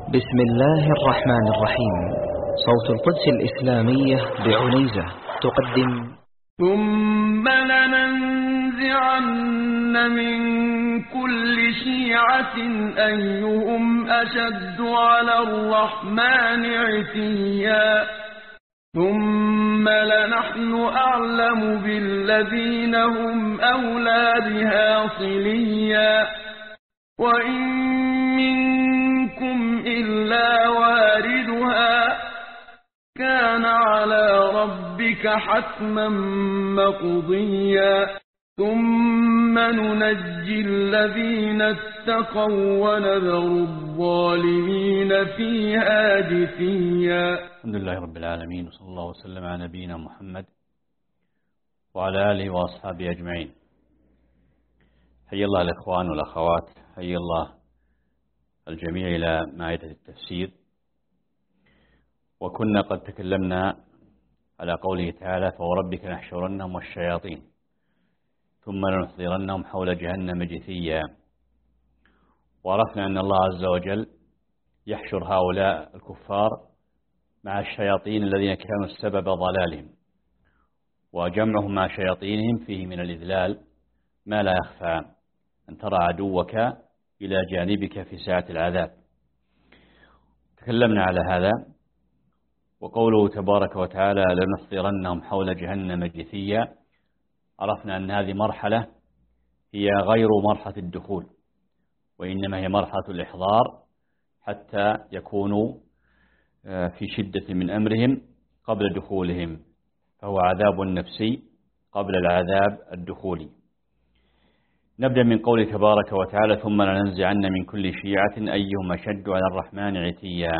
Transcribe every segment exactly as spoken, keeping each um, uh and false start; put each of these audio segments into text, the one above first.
بسم الله الرحمن الرحيم. صوت القدس الإسلامية بعنيزة تقدم ثم لننزعن من كل شيعة أيهم أشد على الرحمن عتيا ثم لنحن أعلم بالذين هم أولى بها صليا وإن منكم إلا واردها كان على ربك حتما مقضيا ثم ننجي الذين اتقوا ونذر الظالمين فيها جثيا. الحمد لله رب العالمين، وصلى الله وسلم على نبينا محمد وعلى آله وأصحابه أجمعين. حي الله الإخوان والأخوات، حي الله الجميع إلى مائدة التفسير. وكنا قد تكلمنا على قوله تعالى: فوربك نحشرنهم والشياطين ثم لنحضرنهم حول جهنم جثيا. وعرفنا أن الله عز وجل يحشر هؤلاء الكفار مع الشياطين الذين كانوا السبب ضلالهم، وجمعهم مع شياطينهم فيه من الإذلال ما لا يخفى، أن ترى عدوك إلى جانبك في ساعة العذاب. تكلمنا على هذا. وقوله تبارك وتعالى: لنحضرنهم حول جهنم جثيا، عرفنا أن هذه مرحلة هي غير مرحلة الدخول، وإنما هي مرحلة الإحضار حتى يكونوا في شدة من أمرهم قبل دخولهم، فهو عذاب نفسي قبل العذاب الدخولي. نبدأ من قوله تبارك وتعالى: ثم لننزعن من كل شيعة أيهم أشد على الرحمن عتيا.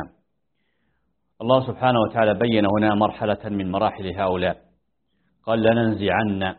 الله سبحانه وتعالى بين هنا مرحلة من مراحل هؤلاء، قال: لننزعن،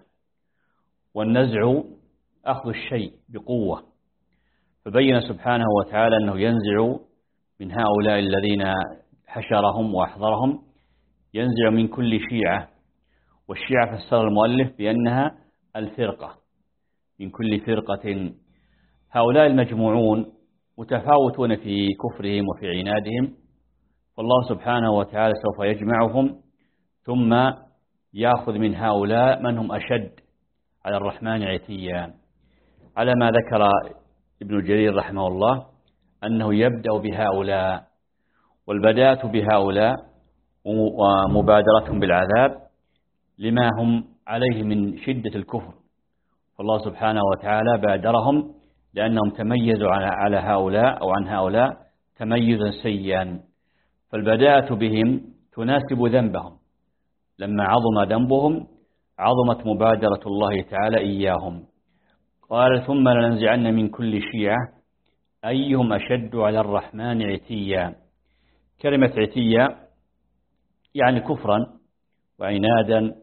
والنزع أخذ الشيء بقوة، فبين سبحانه وتعالى أنه ينزع من هؤلاء الذين حشرهم وأحضرهم، ينزع من كل شيعة. والشيعة فسر المؤلف بأنها الفرقة، من كل فرقة. هؤلاء المجموعون متفاوتون في كفرهم وفي عنادهم، فالله سبحانه وتعالى سوف يجمعهم ثم يأخذ من هؤلاء من هم أشد على الرحمن عتيا، على ما ذكر ابن جرير رحمه الله أنه يبدأ بهؤلاء، والبداءة بهؤلاء ومبادرتهم بالعذاب لما هم عليه من شدة الكفر، فالله سبحانه وتعالى بادرهم لأنهم تميزوا على هؤلاء أو عن هؤلاء تميزا سيئا، فالبداءة بهم تناسب ذنبهم. لما عظم ذنبهم عظمت مبادرة الله تعالى إياهم. قال: ثم لننزعن من كل شيعة أيهم أشد على الرحمن عتيا. كلمة عتيا يعني كفرا وعنادا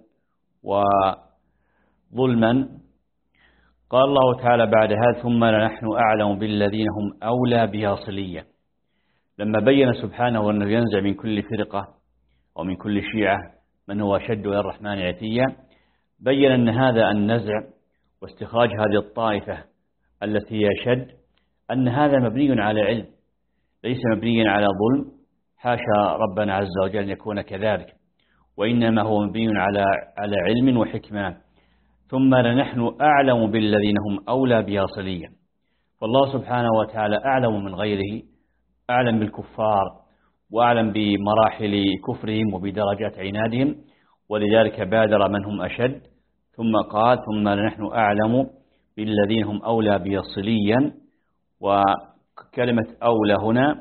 وظلما. قال الله تعالى بعد هذا: ثم لنحن أعلم بالذين هم أولى بها صليا. لما بين سبحانه أنه ينزع من كل فرقة أو من كل شيعة من هو أشد على الرحمن عتيا، بين أن هذا النزع واستخراج هذه الطائفة التي هي أشد، أن هذا مبني على علم، ليس مبنيا على ظلم، حاشا ربنا عز وجل أن يكون كذلك، وإنما هو مبني على على علم وحكمة. ثم لنحن أعلم بالذين هم أولى بها صليا، فالله سبحانه وتعالى أعلم من غيره، أعلم بالكفار وأعلم بمراحل كفرهم وبدرجات عنادهم، ولذلك بادر من هم أشد. ثم قال: ثم لنحن أعلم بالذين هم أولى بها صليا. وكلمة أولى هنا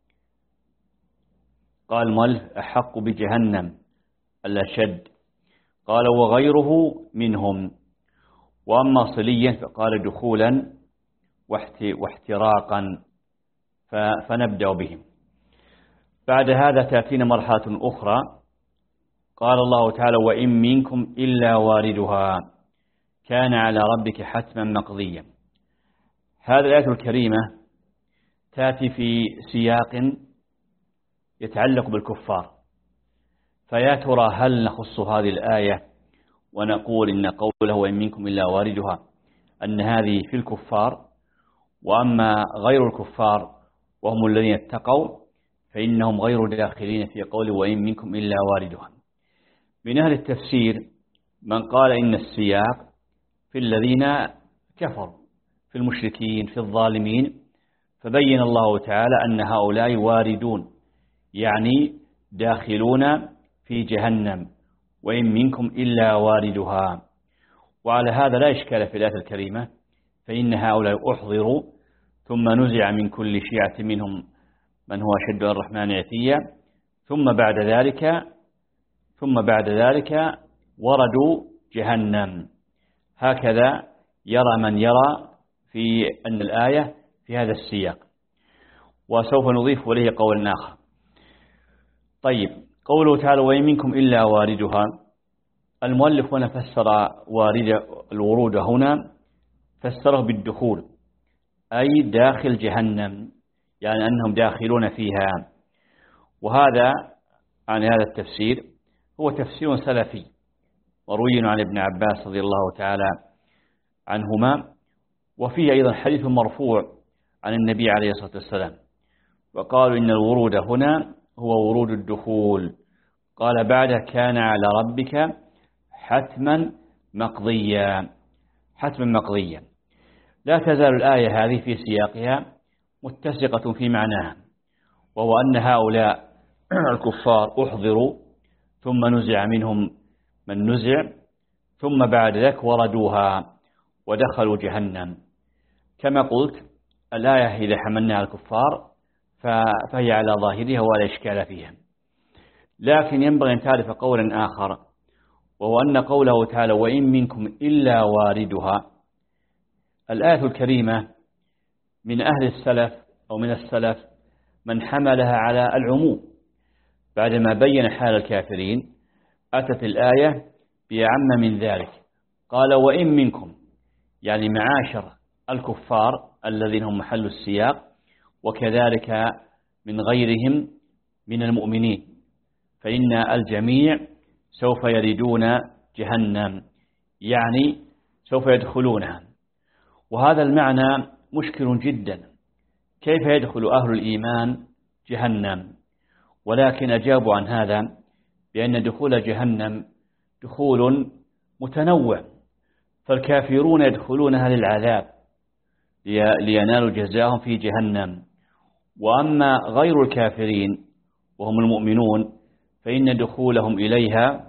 قال مؤلف: أحق بجهنم الأشد. قال: وغيره منهم. وأما صليا فقال: دخولا واحتراقا، فنبدأ بهم. بعد هذا تأتينا مرحلة أخرى. قال الله تعالى: وإن منكم إلا واردها كان على ربك حتما مقضيا. هذه الآية الكريمة تأتي في سياق يتعلق بالكفار، فيا ترى هل نخص هذه الآية ونقول إن قوله وإن منكم إلا واردها أن هذه في الكفار، وأما غير الكفار وهم الذين اتقوا فإنهم غير داخلين في قول وإن منكم إلا واردها. من أهل التفسير من قال إن السياق في الذين كفروا، في المشركين، في الظالمين، فبين الله تعالى أن هؤلاء واردون، يعني داخلون في جهنم، وإن منكم إلا واردها. وعلى هذا لا إشكال في الآية الكريمة، فإن هؤلاء أحضروا ثم نزع من كل شيعة منهم من هو أشد على الرحمن عتيا، ثم بعد ذلك ثم بعد ذلك وردوا جهنم. هكذا يرى من يرى في أن الآية في هذا السياق، وسوف نضيف إليه قول آخر. طيب، قوله تعالى وإن منكم إلا واردها، المؤلف هنا فسر وارد الورود هنا فسره بالدخول، أي داخل جهنم، يعني أنهم داخلون فيها. وهذا عن هذا التفسير هو تفسير سلفي مروي عن ابن عباس رضي الله تعالى عنهما، وفيه أيضا حديث مرفوع عن النبي عليه الصلاة والسلام، وقالوا إن الورود هنا هو ورود الدخول. قال بعد كان على ربك حتما مقضيا، حتما مقضيا. لا تزال الآية هذه في سياقها متسقة في معناها، وهو أن هؤلاء الكفار أحضروا ثم نزع منهم من نزع، ثم بعد ذلك وردوها ودخلوا جهنم. كما قلت الآية إذا حملنا على الكفار فهي على ظاهرها ولا إشكال فيها، لكن ينبغي أن تعرف قولا آخر، وهو أن قوله تعالى وإن منكم إلا واردها، الآية الكريمة من أهل السلف أو من السلف من حملها على العموم، بعدما بين حال الكافرين أتت الآية بأعم من ذلك، قال وإن منكم، يعني معاشر الكفار الذين هم محل السياق، وكذلك من غيرهم من المؤمنين، فإن الجميع سوف يردون جهنم، يعني سوف يدخلونها. وهذا المعنى مشكل جدا، كيف يدخل أهل الإيمان جهنم؟ ولكن أجابوا عن هذا بأن دخول جهنم دخول متنوع، فالكافرون يدخلونها للعذاب لينالوا جزاهم في جهنم، وأما غير الكافرين وهم المؤمنون فإن دخولهم إليها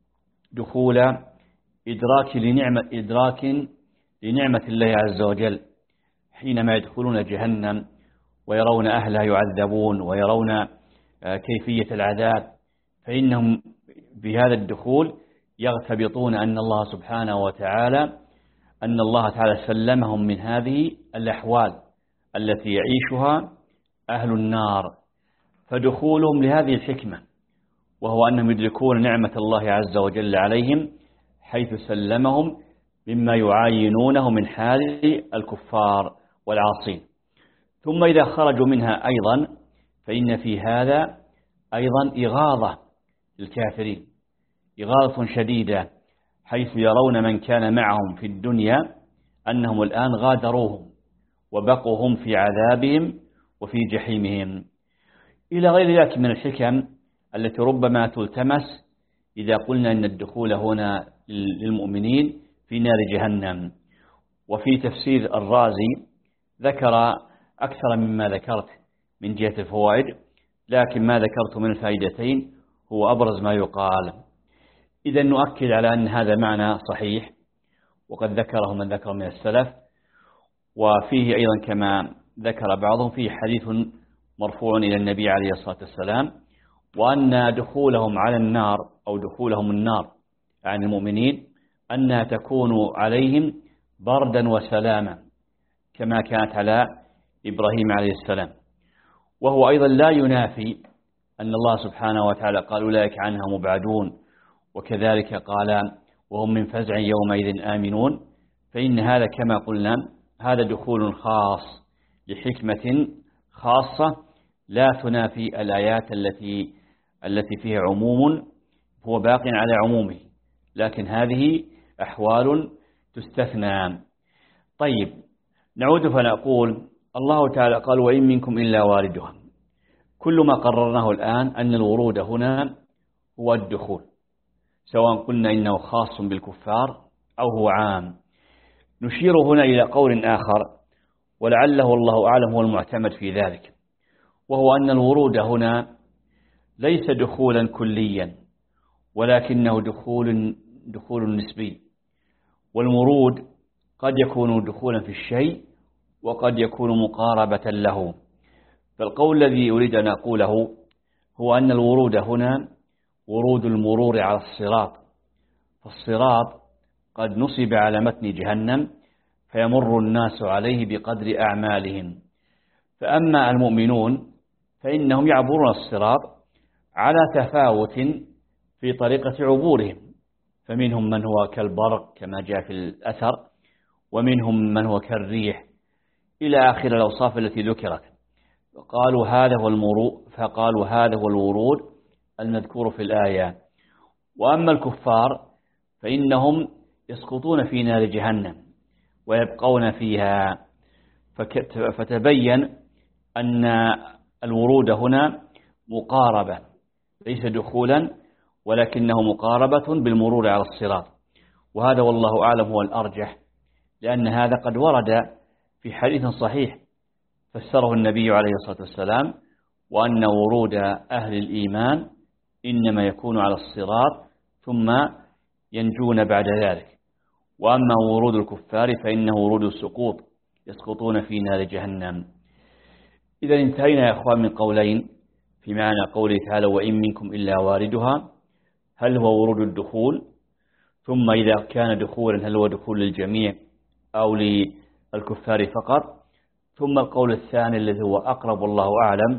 دخول إدراك لنعمة إدراك لنعمة الله عز وجل، حينما يدخلون جهنم ويرون أهلها يعذبون ويرون كيفية العذاب، فإنهم بهذا الدخول يغتبطون أن الله سبحانه وتعالى أن الله تعالى سلمهم من هذه الأحوال التي يعيشها أهل النار، فدخولهم لهذه الحكمة، وهو أنهم يدركون نعمة الله عز وجل عليهم حيث سلمهم مما يعاينونه من حال الكفار والعاصين. ثم إذا خرجوا منها أيضا فإن في هذا أيضا إغاظة للكافرين، إغاظة شديدة، حيث يرون من كان معهم في الدنيا أنهم الآن غادروهم وبقوهم في عذابهم وفي جحيمهم، إلى غير ذلك من الحكم التي ربما تلتمس إذا قلنا أن الدخول هنا للمؤمنين في نار جهنم. وفي تفسير الرازي ذكر أكثر مما ذكرت من جهة الفوائد، لكن ما ذكرت من الفائدتين هو أبرز ما يقال. إذا نؤكد على أن هذا معنى صحيح، وقد ذكره من ذكر من السلف، وفيه أيضا كما ذكر بعضهم فيه حديث مرفوع إلى النبي عليه الصلاة والسلام، وأن دخولهم على النار أو دخولهم النار عن المؤمنين أنها تكون عليهم بردا وسلاما كما كانت على إبراهيم عليه السلام. وهو أيضا لا ينافي أن الله سبحانه وتعالى قال أولئك عنها مبعدون، وكذلك قال وهم من فزع يومئذ آمنون، فإن هذا كما قلنا هذا دخول خاص لحكمة خاصة لا تنافي الآيات التي التي فيها عموم هو باق على عمومه، لكن هذه أحوال تستثنى. طيب، نعود فنقول الله تعالى قال وإن منكم إلا واردها. كل ما قررناه الآن أن الورود هنا هو الدخول، سواء قلنا إنه خاص بالكفار أو هو عام. نشير هنا إلى قول آخر ولعله والله أعلم هو المعتمد في ذلك، وهو أن الورود هنا ليس دخولا كليا، ولكنه دخول دخول نسبي. والمورود قد يكون دخولا في الشيء وقد يكون مقاربة له. فالقول الذي أريد أن أقوله هو أن الورود هنا ورود المرور على الصراط، فالصراط قد نصب على متن جهنم فيمر الناس عليه بقدر أعمالهم. فأما المؤمنون فإنهم يعبرون الصراط على تفاوت في طريقة عبورهم، فمنهم من هو كالبرق كما جاء في الأثر، ومنهم من هو كالريح إلى آخر الأوصاف التي ذكرت. قالوا هذا هو المرود فقالوا هذا هو الورود المذكور في الآية. وأما الكفار فإنهم يسقطون في نار جهنم ويبقون فيها. فتبين أن الورود هنا مقاربة ليس دخولا، ولكنه مقاربة بالمرور على الصراط، وهذا والله أعلم هو الأرجح، لأن هذا قد ورد في حديث صحيح فسره النبي عليه الصلاة والسلام، وأن ورود أهل الإيمان إنما يكون على الصراط ثم ينجون بعد ذلك، وأما ورود الكفار فإنه ورود السقوط يسقطون في نار جهنم. إذا انتهينا يا أخوان من قولين في معنى قوله تعالى وإن منكم إلا واردها، هل هو ورود الدخول؟ ثم إذا كان دخولا هل هو دخول للجميع أو للكفار فقط؟ ثم القول الثاني الذي هو أقرب والله أعلم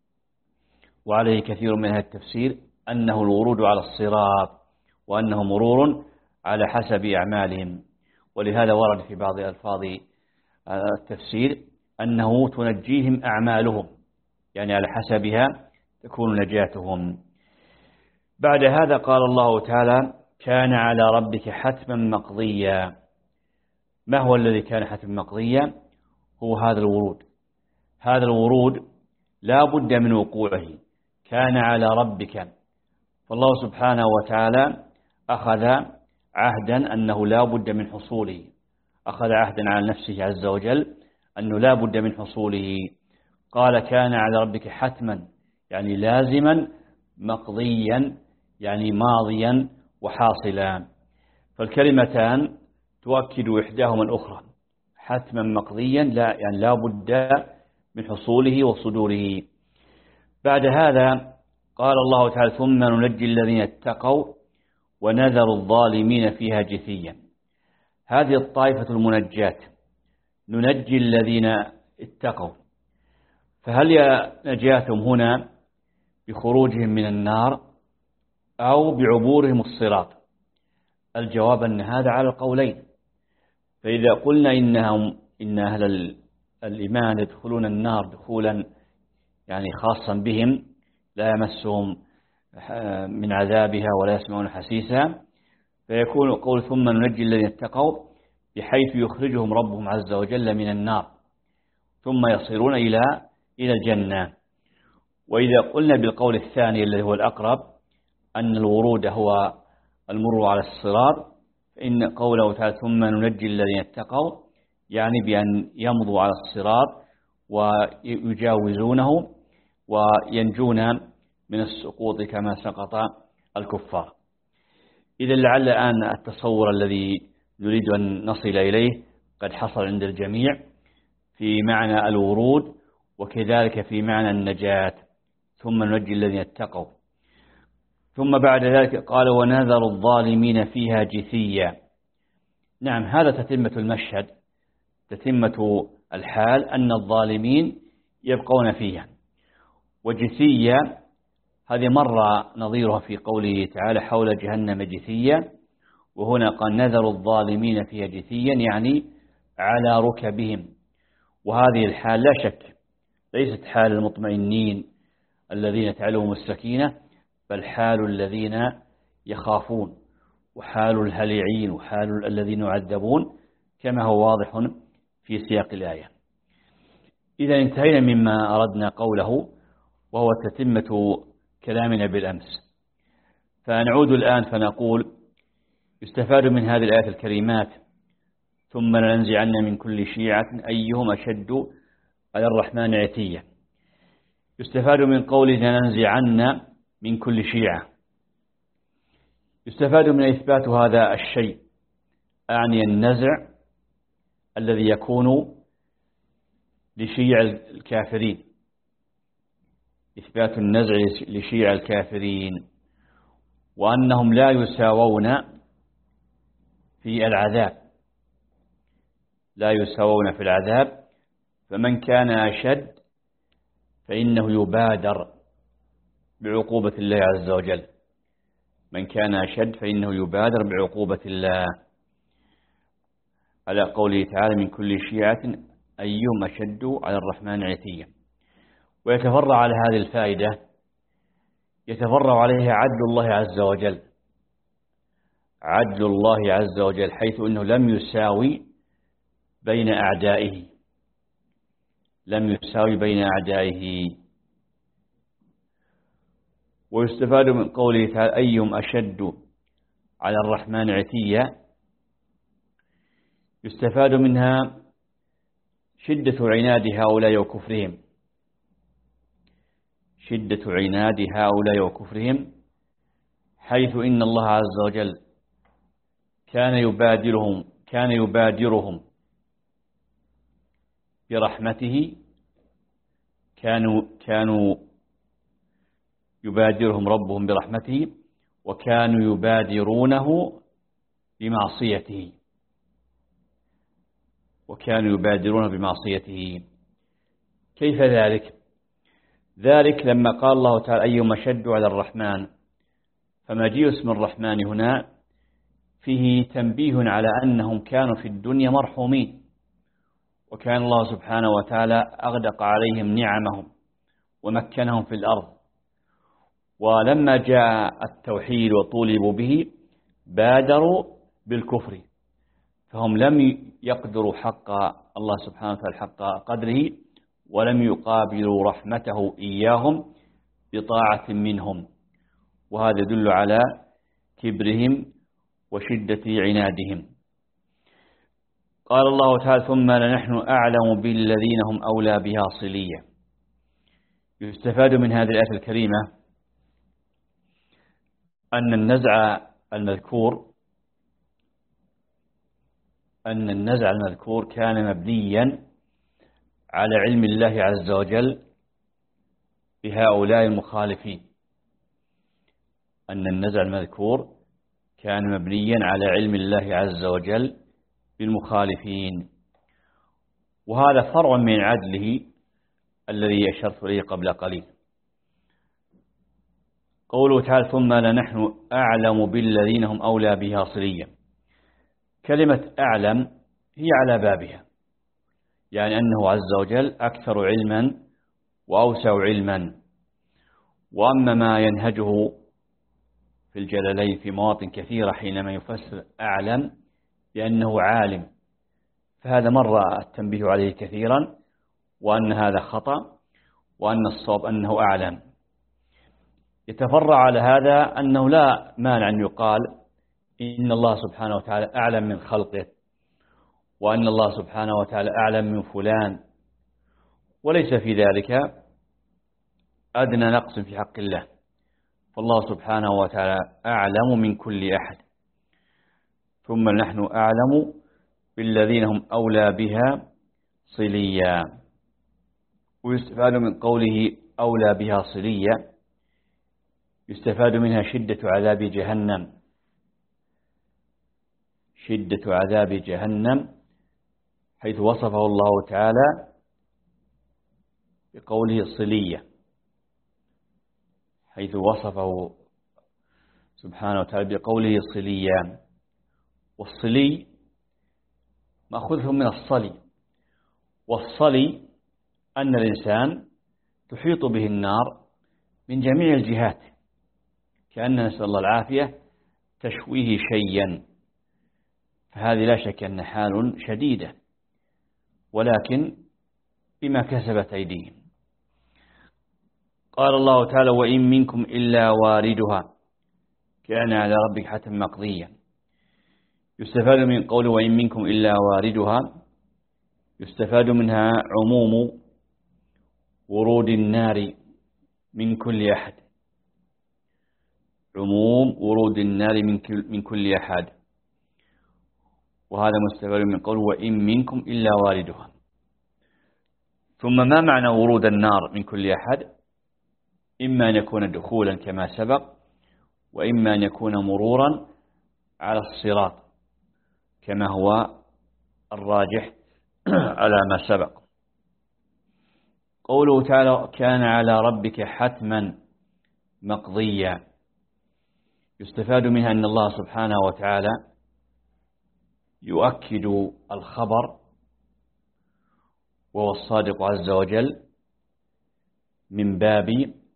وعليه كثير من أهل التفسير أنه الورود على الصراط، وأنه مرور على حسب أعمالهم. ولهذا ورد في بعض ألفاظ التفسير أنه تنجيهم أعمالهم، يعني على حسبها تكون نجاتهم. بعد هذا قال الله تعالى كان على ربك حتما مقضيا. ما هو الذي كان حتما مقضيا؟ هو هذا الورود. هذا الورود لا بد من وقوعه، كان على ربك. فالله سبحانه وتعالى أخذ عهدا أنه لا بد من حصوله، أخذ عهدا على نفسه عز وجل أنه لا بد من حصوله. قال كان على ربك حتما يعني لازما، مقضيا يعني ماضيا وحاصلا. فالكلمتان تؤكد إحداهما الأخرى، حتما مقضيا لا يعني لا بد من حصوله وصدوره. بعد هذا قال الله تعالى ثم ننجي الذين اتقوا ونذر الظالمين فيها جثيا. هذه الطائفة المنجات، ننجي الذين اتقوا. فهل نجاتهم هنا بخروجهم من النار أو بعبورهم الصراط؟ الجواب أن هذا على القولين. فإذا قلنا إنهم إن أهل الإيمان يدخلون النار دخولا يعني خاصا بهم لا يمسهم من عذابها ولا يسمعون حسيسها، فيكون قول ثم ننجي الذين اتقوا بحيث يخرجهم ربهم عز وجل من النار ثم يصيرون إلى إلى الجنة. وإذا قلنا بالقول الثاني الذي هو الأقرب أن الورود هو المر على الصراط، فإن قوله تعالى ثم ننجي الذين اتقوا يعني بأن يمضوا على الصراط ويجاوزونه وينجون من السقوط كما سقط الكفار. إذا لعل الآن التصور الذي نريد أن نصل إليه قد حصل عند الجميع في معنى الورود وكذلك في معنى النجاة. ثم ننجي الذين اتقوا. ثم بعد ذلك قال ونذر الظالمين فيها جثيا. نعم، هذا تتمة المشهد، تتمة الحال أن الظالمين يبقون فيها. وجثيا هذه مرة نظيرها في قوله تعالى حول جهنم جثيا، وهنا قال نذر الظالمين فيها جثيا يعني على ركبهم. وهذه الحال لا شك ليست حال المطمئنين الذين تعلوهم السكينة، بل حال الذين يخافون، وحال الهليعين، وحال الذين يعذبون كما هو واضح في سياق الآية. إذا انتهينا مما أردنا قوله، وهو تتمة كلامنا بالأمس. فنعود الآن فنقول يستفاد من هذه الآيات الكريمات ثم لننزعن من كل شيعة أيهم أشد على الرحمن عتيا. يستفاد من قوله لننزعن من كل شيعة، يستفاد من إثبات هذا الشيء، أعني النزع الذي يكون لشيع الكافرين، إثبات النزع لشيع الكافرين، وأنهم لا يساوون في العذاب، لا يساوون في العذاب، فمن كان أشد فإنه يبادر بعقوبة الله عز وجل، من كان أشد فإنه يبادر بعقوبة الله، على قوله تعالى من كل شيعة أيهم أشد على الرحمن عتيا. ويتفرع على هذه الفائدة، يتفرع عليها عدل الله عز وجل، عدل الله عز وجل، حيث أنه لم يساوي بين أعدائه، لم يساوي بين أعدائه. ويستفاد من قوله تعالى أيهم أشد على الرحمن عتيا، يستفاد منها شدة عناد هؤلاء وكفرهم، شدة عناد هؤلاء وكفرهم، حيث إن الله عز وجل كان يبادرهم كان يبادرهم برحمته، كانوا كانوا يبادرهم ربهم برحمته، وكانوا يبادرونه بمعصيته، وكانوا يبادرون بمعصيته. كيف ذلك؟ ذلك لما قال الله تعالى أيهم أشد على الرحمن، فمجيء اسم الرحمن هنا فيه تنبيه على أنهم كانوا في الدنيا مرحومين، وكان الله سبحانه وتعالى أغدق عليهم نعمهم ومكنهم في الأرض، ولما جاء التوحيد وطولبوا به بادروا بالكفر، فهم لم يقدروا حق الله سبحانه وتعالى حق قدره، ولم يقابلوا رحمته إياهم بطاعة منهم، وهذا يدل على كبرهم وشدة عنادهم. قال الله تعالى ثم لنحن أعلم بالذين هم أولى بها صليا. يستفاد من هذه الآية الكريمة أن النزع المذكور أن النزع المذكور كان مبنيا على علم الله عز وجل بهؤلاء المخالفين، أن النزع المذكور كان مبنيا على علم الله عز وجل بالمخالفين، وهذا فرع من عدله الذي أشرت إليه قبل قليل. قوله تعالى ثم لنحن أعلم بالذين هم أولى بها صليا، كلمة أعلم هي على بابها، يعني أنه عز وجل أكثر علما وأوسع علما. وأما ما ينهجه في الجلالين في مواطن كثيرة حينما يفسر أعلم بأنه عالم، فهذا مر التنبيه عليه كثيرا، وأن هذا خطأ، وأن الصواب أنه أعلم. يتفرع على هذا أنه لا مانع أن يقال إن الله سبحانه وتعالى أعلم من خلقه، وأن الله سبحانه وتعالى أعلم من فلان، وليس في ذلك أدنى نقص في حق الله، فالله سبحانه وتعالى أعلم من كل أحد. ثم نحن أعلم بالذين هم أولى بها صليا. ويستفاد من قوله أولى بها صليا، يستفاد منها شدة عذاب جهنم، شدة عذاب جهنم، حيث وصفه الله تعالى بقوله الصلية، حيث وصفه سبحانه وتعالى بقوله الصلية. والصلي مأخوذ من الصلي، والصلي أن الإنسان تحيط به النار من جميع الجهات، كأن نسأل الله العافية تشويه شيئا، فهذه لا شك أن حال شديدة، ولكن بما كسبت أيديهم. قال الله تعالى وإن منكم إلا واردها كان على ربك حتما مقضيا. يستفاد من قوله وإن منكم إلا واردها، يستفاد منها عموم ورود النار من كل أحد، عموم ورود النار من كل, من كل أحد، وهذا مستفاد من قوله وإن منكم إلا واردها. ثم ما معنى ورود النار من كل أحد؟ إما أن يكون دخولا كما سبق، وإما أن يكون مرورا على الصراط كما هو الراجح على ما سبق. قوله تعالى كان على ربك حتما مقضيا، يستفاد منها أن الله سبحانه وتعالى يؤكد الخبر وهو الصادق عز وجل من باب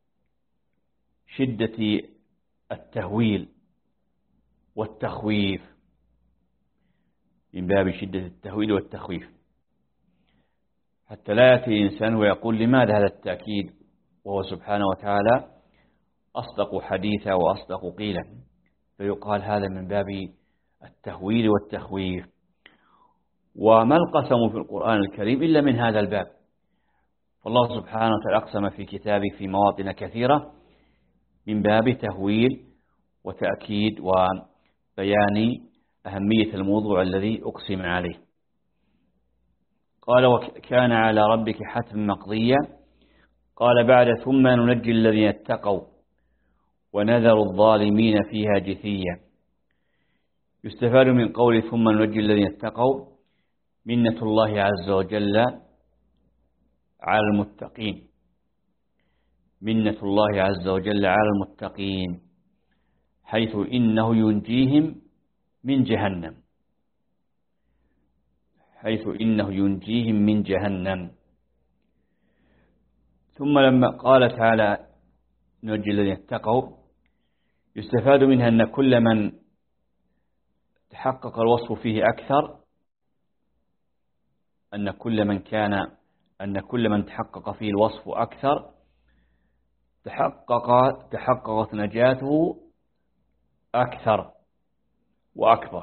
شدة التهويل والتخويف، من باب شدة التهويل والتخويف، حتى لا يأتي الإنسان ويقول لماذا هذا التأكيد وهو سبحانه وتعالى أصدق حديثا وأصدق قيلا، فيقال هذا من باب التهويل والتخويف. وما القسم في القرآن الكريم إلا من هذا الباب، فالله سبحانه وتعالى أقسم في كتابه في مواطن كثيرة من باب تهويل وتأكيد وبيان أهمية الموضوع الذي أقسم عليه. قال وكان على ربك حتما مقضيا. قال بعد ثم ننجي الذين اتقوا ونذر الظالمين فيها جثيا. يستفاد من قول ثم ننجي الذين اتقوا منة الله عز وجل على المتقين، منة الله عز وجل على المتقين، حيث إنه ينجيهم من جهنم، حيث إنه ينجيهم من جهنم. ثم لما قال تعالى ننجي الذين اتقوا، يستفاد منها أن كل من تحقق الوصف فيه أكثر، أن كل من كان أن كل من تحقق فيه الوصف أكثر تحقق تحققت نجاته أكثر وأكبر،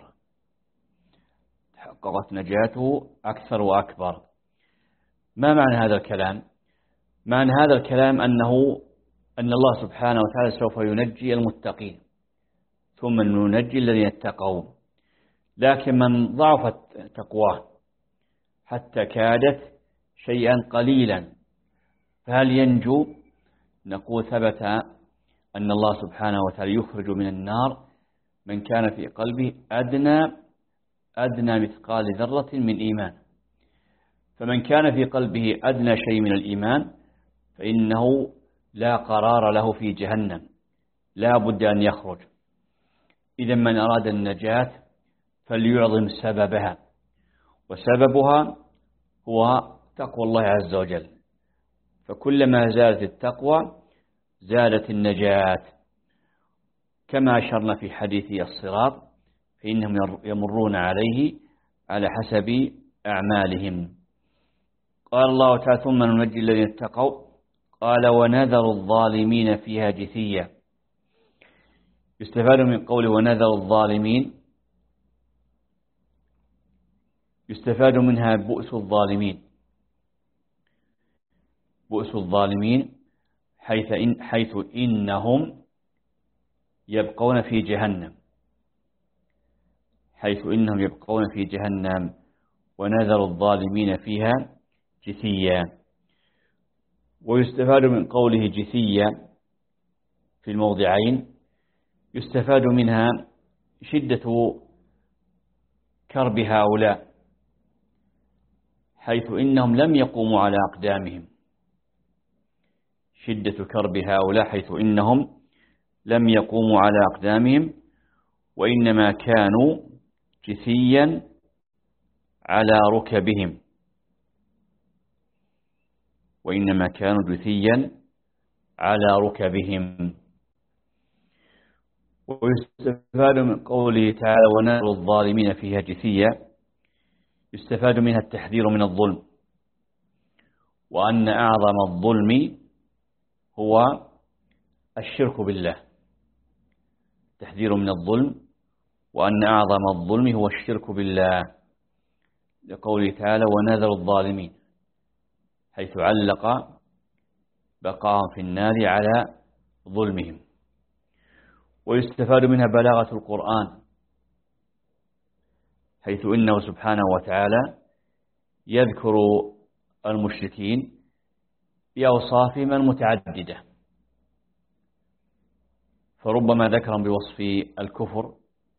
تحققت نجاته أكثر وأكبر. ما معنى هذا الكلام؟ معنى هذا الكلام أنه أن الله سبحانه وتعالى سوف ينجي المتقين ثم ننجي الذين اتقوا، لكن من ضعفت تقواه حتى كادت شيئا قليلا فهل ينجو؟ نقول ثبت أن الله سبحانه وتعالى يخرج من النار من كان في قلبه أدنى أدنى مثقال ذرة من إيمان، فمن كان في قلبه أدنى شيء من الإيمان فإنه لا قرار له في جهنم، لا بد أن يخرج. إذا من أراد النجاة فليعظم سببها، وسببها هو تقوى الله عز وجل، فكلما زادت التقوى زادت النجاة، كما أشرنا في حديث الصراط فإنهم يمرون عليه على حسب أعمالهم. قال الله تعالى ثم ننجي الذين اتقوا. قال ونذر الظالمين فيها جثيا. يستفاد من قوله ونذر الظالمين، يستفاد منها بؤس الظالمين، بؤس الظالمين حيث, إن حيث إنهم يبقون في جهنم، حيث إنهم يبقون في جهنم ونذر الظالمين فيها جثيا. ويستفاد من قوله جثيا في الموضعين، يستفاد منها شدة كرب هؤلاء حيث إنهم لم يقوموا على أقدامهم، شدة كرب هؤلاء حيث إنهم لم يقوموا على أقدامهم وإنما كانوا جثيا على ركبهم، وإنما كانوا جثيا على ركبهم. ويستفاد من قوله تعالى ونذر الظالمين فيها جثيا، يستفاد منها التحذير من الظلم، وأن أعظم الظلم هو الشرك بالله، تحذير من الظلم، وأن أعظم الظلم هو الشرك بالله، لقوله تعالى ونذر الظالمين، حيث علق بقاهم في النار على ظلمهم. ويستفاد منها بلاغة القرآن، حيث إنه سبحانه وتعالى يذكر المشركين بأوصافهم المتعددة، فربما ذكرهم بوصف الكفر،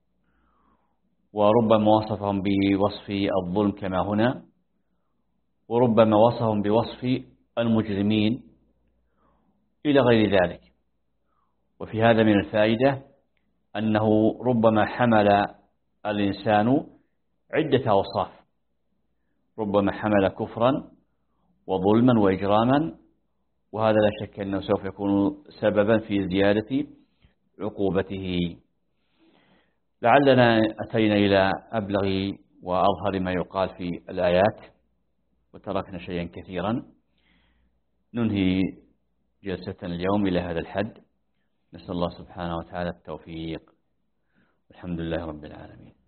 وربما وصفهم بوصف الظلم كما هنا، وربما وصفهم بوصف المجرمين إلى غير ذلك. وفي هذا من الفائدة أنه ربما حمل الإنسان عدة أوصاف، ربما حمل كفرا وظلما وإجراما، وهذا لا شك أنه سوف يكون سببا في زيادة عقوبته. لعلنا أتينا إلى أبلغ وأظهر ما يقال في الآيات، وتركنا شيئا كثيرا. ننهي جلستنا اليوم إلى هذا الحد، نسأل الله سبحانه وتعالى التوفيق، والحمد لله رب العالمين.